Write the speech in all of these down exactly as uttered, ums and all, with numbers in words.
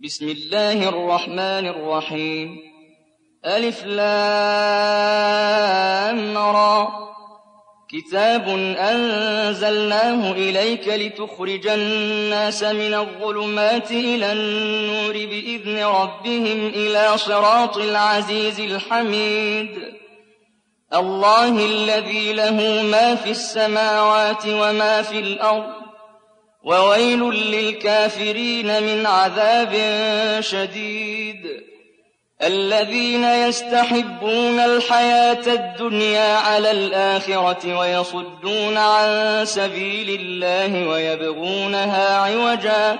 بسم الله الرحمن الرحيم ألف لام را كتاب أنزلناه إليك لتخرج الناس من الظلمات إلى النور بإذن ربهم إلى صراط العزيز الحميد الله الذي له ما في السماوات وما في الأرض وويل للكافرين من عذاب شديد الذين يستحبون الحياة الدنيا على الآخرة ويصدون عن سبيل الله ويبغونها عوجا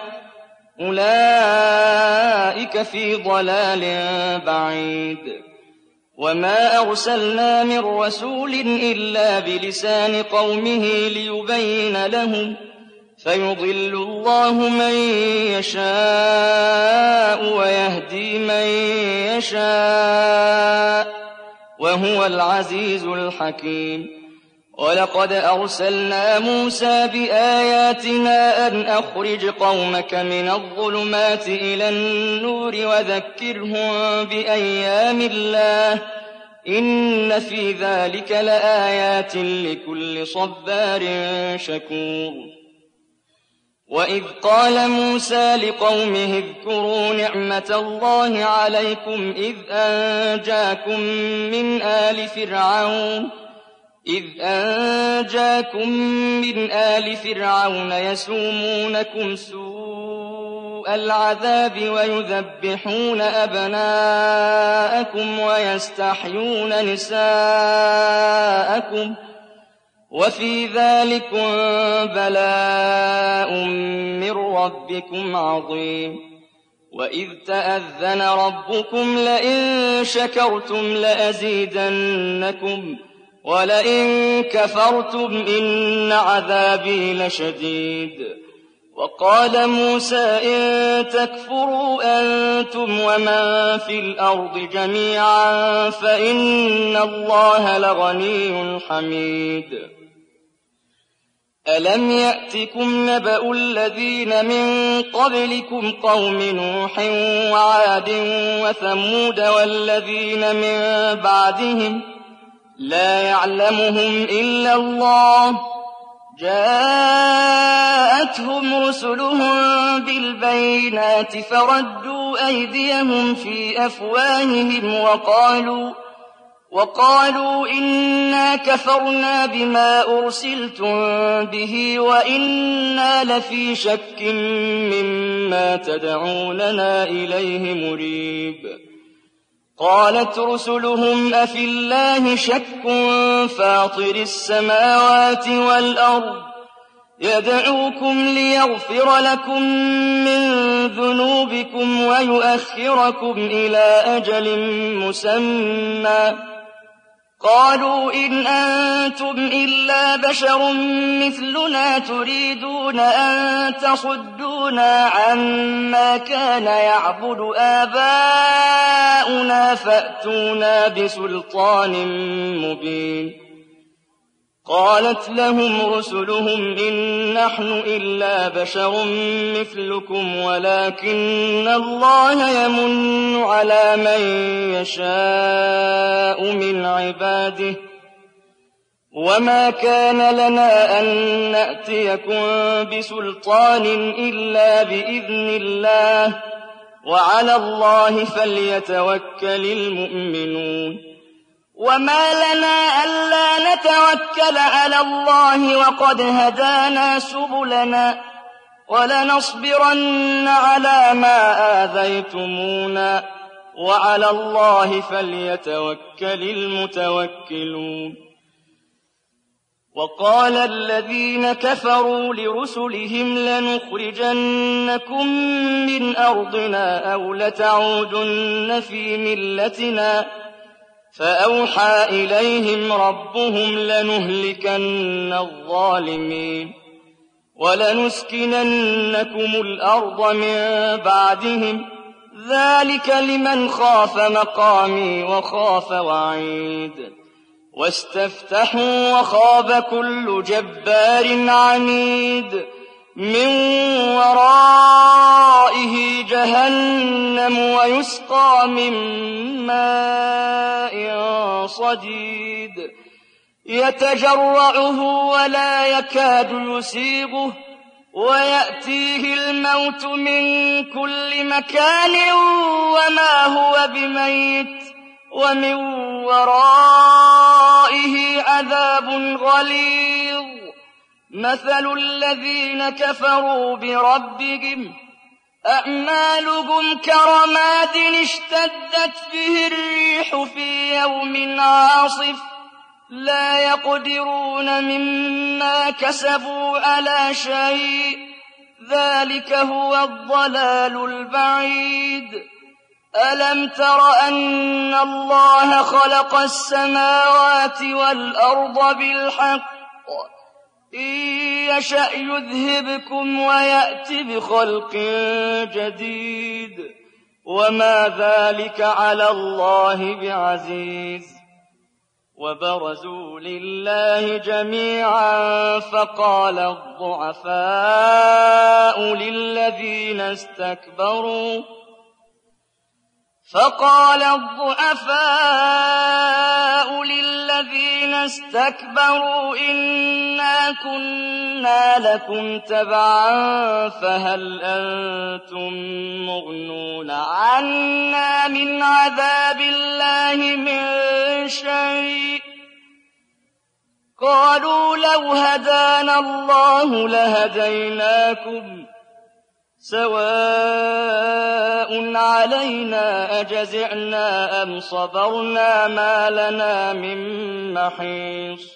أولئك في ضلال بعيد وما أرسلنا من رسول إلا بلسان قومه ليبين لهم فيضل الله من يشاء ويهدي من يشاء وهو العزيز الحكيم ولقد أرسلنا موسى بآياتنا أن أخرج قومك من الظلمات إلى النور وذكرهم بأيام الله إن في ذلك لآيات لكل صبار شكور وإذ قال موسى لقومه اذكروا نعمة الله عليكم إذ أنجاكم من آل فرعون إذ أنجاكم من آل فرعون يسومونكم سوء العذاب ويذبحون أبناءكم ويستحيون نساءكم وفي ذلكم بلاء من ربكم عظيم وإذ تأذن ربكم لئن شكرتم لأزيدنكم ولئن كفرتم إن عذابي لشديد وقال موسى إن تكفروا أنتم ومن في الأرض جميعا فإن الله لغني حميد ألم يأتكم نبأ الذين من قبلكم قوم نوح وعاد وثمود والذين من بعدهم لا يعلمهم إلا الله جاءتهم رسلهم بالبينات فردوا أيديهم في أفواههم وقالوا وقالوا إنا كفرنا بما أرسلتم به وإنا لفي شك مما تدعوننا إليه مريب قالت رسلهم أفي الله شك فاطر السماوات والأرض يدعوكم ليغفر لكم من ذنوبكم ويؤخركم إلى أجل مسمى قالوا إن أنتم إلا بشر مثلنا تريدون أن تصدونا عما كان يعبد آباؤنا فأتونا بسلطان مبين قالت لهم رسلهم إن نحن إلا بشر مثلكم ولكن الله يمن على من يشاء من عباده وما كان لنا أن نأتيكم بسلطان إلا بإذن الله وعلى الله فليتوكل المؤمنون وما لنا ألا نتوكل على الله وقد هدانا سبلنا ولنصبرن على ما آذيتمونا وعلى الله فليتوكل المتوكلون وقال الذين كفروا لرسلهم لنخرجنكم من أرضنا أو لتعودن في ملتنا فأوحى إليهم ربهم لنهلكن الظالمين ولنسكننكم الأرض من بعدهم ذلك لمن خاف مقامي وخاف وعيد واستفتحوا وخاب كل جبار عنيد من ورائه جهنم يسقى من ماء صديد يتجرعه ولا يكاد يسيغه ويأتيه الموت من كل مكان وما هو بميت ومن ورائه عذاب غليظ مثل الذين كفروا بربهم أعمالهم كرماد اشتدت به الريح في يوم عاصف لا يقدرون مما كسبوا على شيء ذلك هو الضلال البعيد ألم تر أن الله خلق السماوات والأرض بالحق إن يشأ يذهبكم ويأت بخلق جديد وما ذلك على الله بعزيز وبرزوا لله جميعا فقال الضعفاء للذين استكبروا فقال الضعفاء للذين استكبروا إنا كنا لكم تبعا فهل أنتم مغنون عنا من عذاب الله من شيء قالوا لو هدانا الله لهديناكم سواء علينا أجزعنا أم صبرنا ما لنا من محيص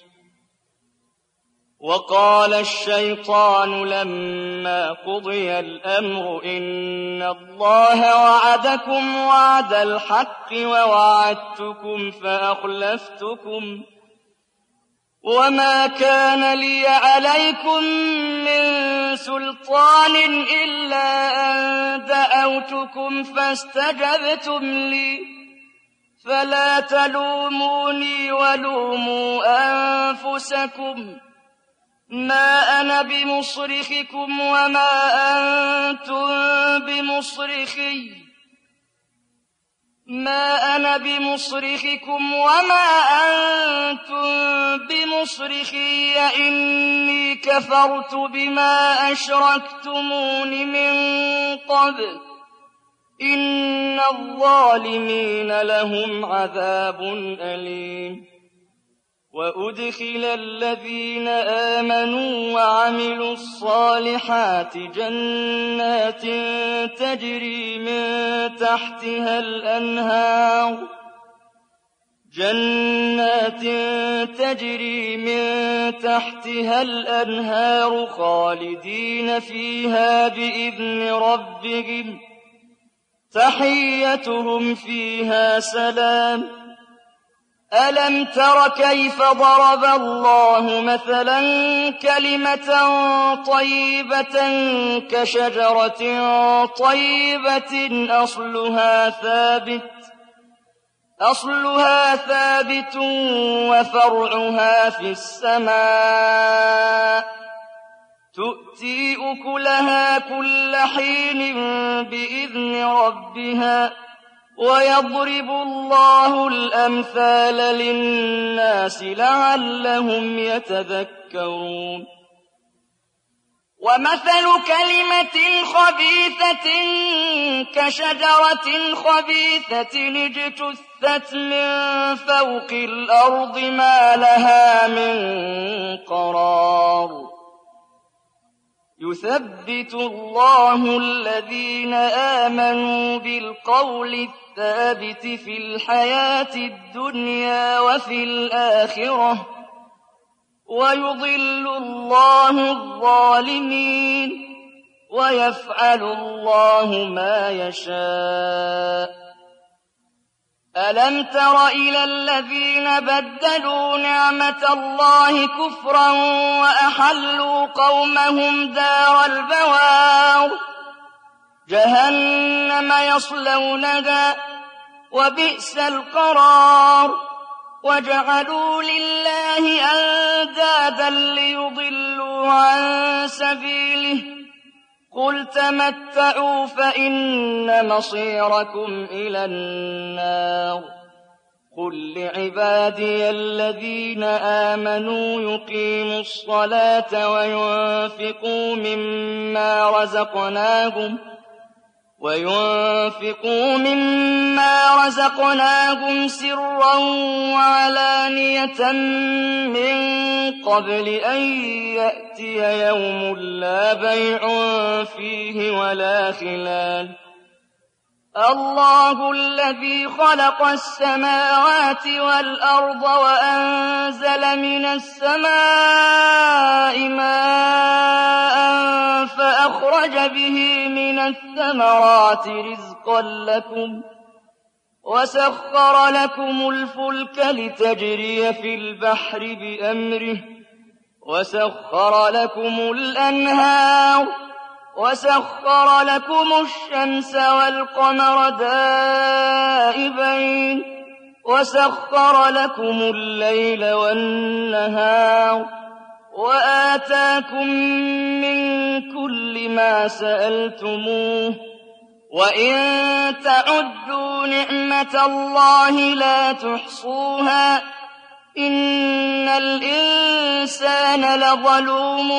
وقال الشيطان لما قضي الأمر إن الله وعدكم وعد الحق ووعدتكم فأخلفتكم وما كان لي عليكم من سلطان إلا أن دعوتكم فاستجبتم لي فلا تلوموني ولوموا أنفسكم ما أنا بمصرخكم وما أنتم بمصرخي ما أنا بمصرخكم وما أنتم بمصرخي إني كفرت بما أشركتمون من قبل إن الظالمين لهم عذاب أليم وأدخل الذين آمنوا وعملوا الصالحات جنات تجري من تحتها الأنهار جنات تجري من تحتها الأنهار خالدين فيها بإذن ربهم تحيتهم فيها سلام ألم تر كيف ضرب الله مثلا كلمة طيبة كشجرة طيبة أصلها ثابت أصلها ثابت وفرعها في السماء تؤتي أكلها كل حين بإذن ربها ويضرب الله الأمثال للناس لعلهم يتذكرون ومثل كلمة خبيثة كشجرة خبيثة اجتثت من فوق الأرض ما لها من قرار يثبت الله الذين آمنوا بالقول الثابت في الحياة الدنيا وفي الآخرة ويضل الله الظالمين ويفعل الله ما يشاء ألم تر إلى الذين بدلوا نعمة الله كفرا وأحلوا قومهم دار البوار جهنم يصلونها وبئس القرار وجعلوا لله أندادا ليضلوا عن سبيله قل تمتعوا فإن مصيركم إلى النار قل لعبادي الذين آمنوا يقيموا الصلاة وينفقوا مما رزقناهم وينفقوا مما رزقناهم سرا وعلانية من قبل أن يأتي يوم لا بيع فيه ولا خلال الله الذي خلق السماوات والأرض وأنزل من السماء ماء فأخرج به من الثمرات رزقا لكم وسخر لكم الفلك لتجري في البحر بأمره وسخر لكم الأنهار وسخر لكم الشمس والقمر دائبين وسخر لكم الليل والنهار وآتاكم من كل ما سألتموه وإن تعدوا نعمة الله لا تحصوها إن الإنسان لظلوم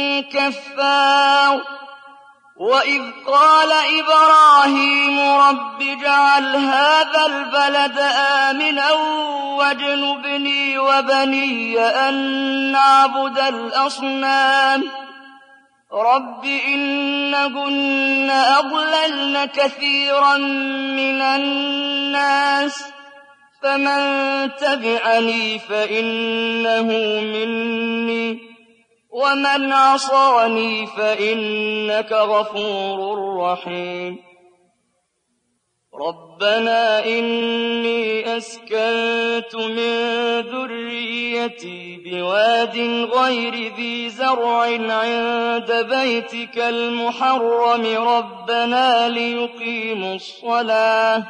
كفار وإذ قال إبراهيم رب اجعل هذا البلد آمنا واجنبني وبني أن نعبد الأصنام رب إنهن أضللن كثيرا من الناس فمن تبعني فإنه مني ومن عصاني فإنك غفور رحيم ربنا إني أسكنت من ذريتي بواد غير ذي زرع عند بيتك المحرم ربنا ليقيموا الصلاة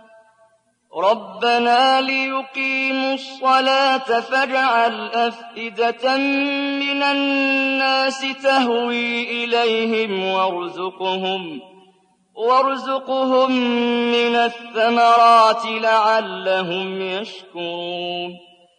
ربنا ليقيموا الصلاة فاجعل أفئدة من الناس تهوي إليهم وارزقهم وارزقهم من الثمرات لعلهم يشكرون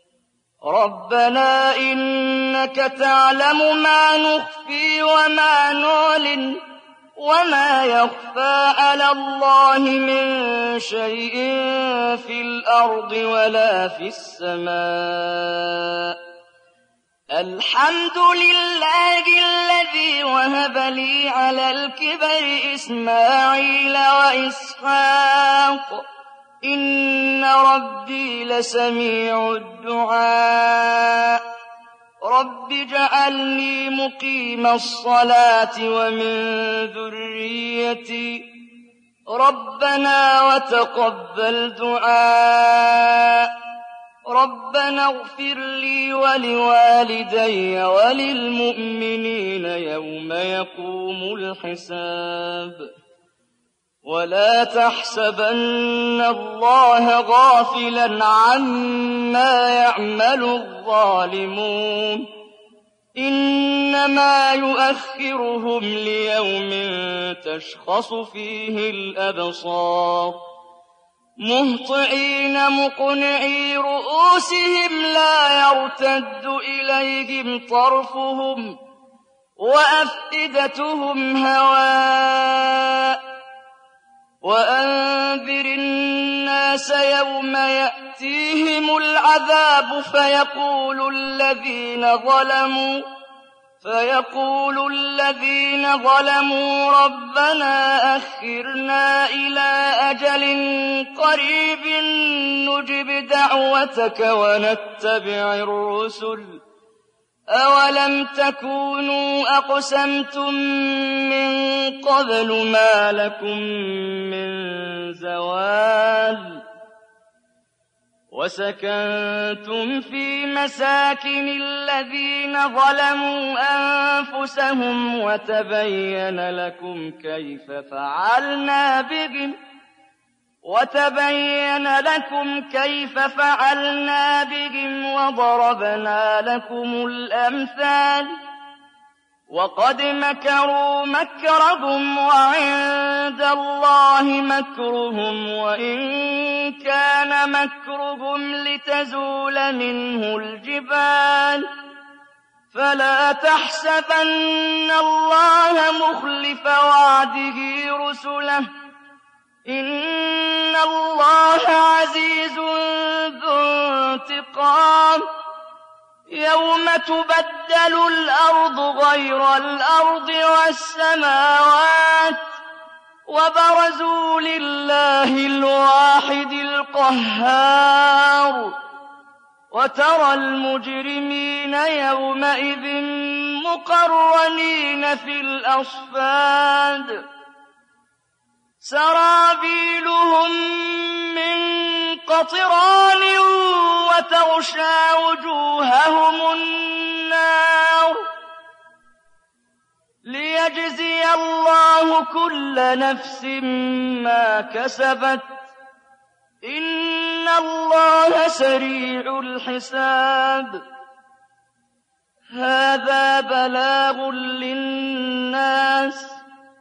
ربنا إنك تعلم ما نخفي وما نعلن وما يخفى على الله من شيء في الأرض ولا في السماء الحمد لله الذي وهب لي على الكبر إسماعيل وإسحاق إن ربي لسميع الدعاء رب اجعلني مقيم الصلاة ومن ذريتي ربنا وتقبل دعاء ربنا اغفر لي ولوالدي وللمؤمنين يوم يقوم الحساب ولا تحسبن الله غافلا عما يعمل الظالمون إنما يؤخرهم ليوم تشخص فيه الأبصار مهطعين مقنعي رؤوسهم لا يرتد إليهم طرفهم وأفئدتهم هواء وأنذر الناس يوم يأتيهم العذاب فيقول الذين ظلموا فيقول الذين ظلموا ربنا أخرنا إلى أجل قريب نجب دعوتك ونتبع الرسل أولم تكونوا أقسمتم من قبل ما لكم من زوال وسكنتم في مساكن الذين ظلموا أنفسهم وتبين لكم كيف فعلنا بهم وتبين لكم كيف فعلنا بهم وضربنا لكم الأمثال وقد مكروا مكرهم وعند الله مكرهم وإن كان مكرهم لتزول منه الجبال فلا تحسبن الله مخلف وعده رسله إن الله عزيز ذو انتقام يوم تبدل الأرض غير الأرض والسماوات وبرزوا لله الواحد القهار وترى المجرمين يومئذ مقرنين في الأصفاد سرابيلهم من قطران وتغشى وجوههم النار ليجزي الله كل نفس ما كسبت إن الله سريع الحساب هذا بلاغ للناس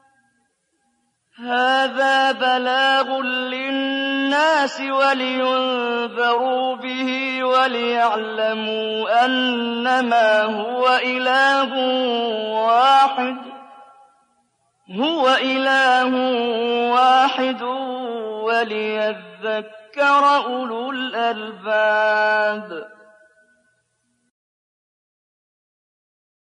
هذا بلاغ للناس ولينذروا به وليعلموا أنما هو إله واحد هو إله واحد وليذكر أولو الألباب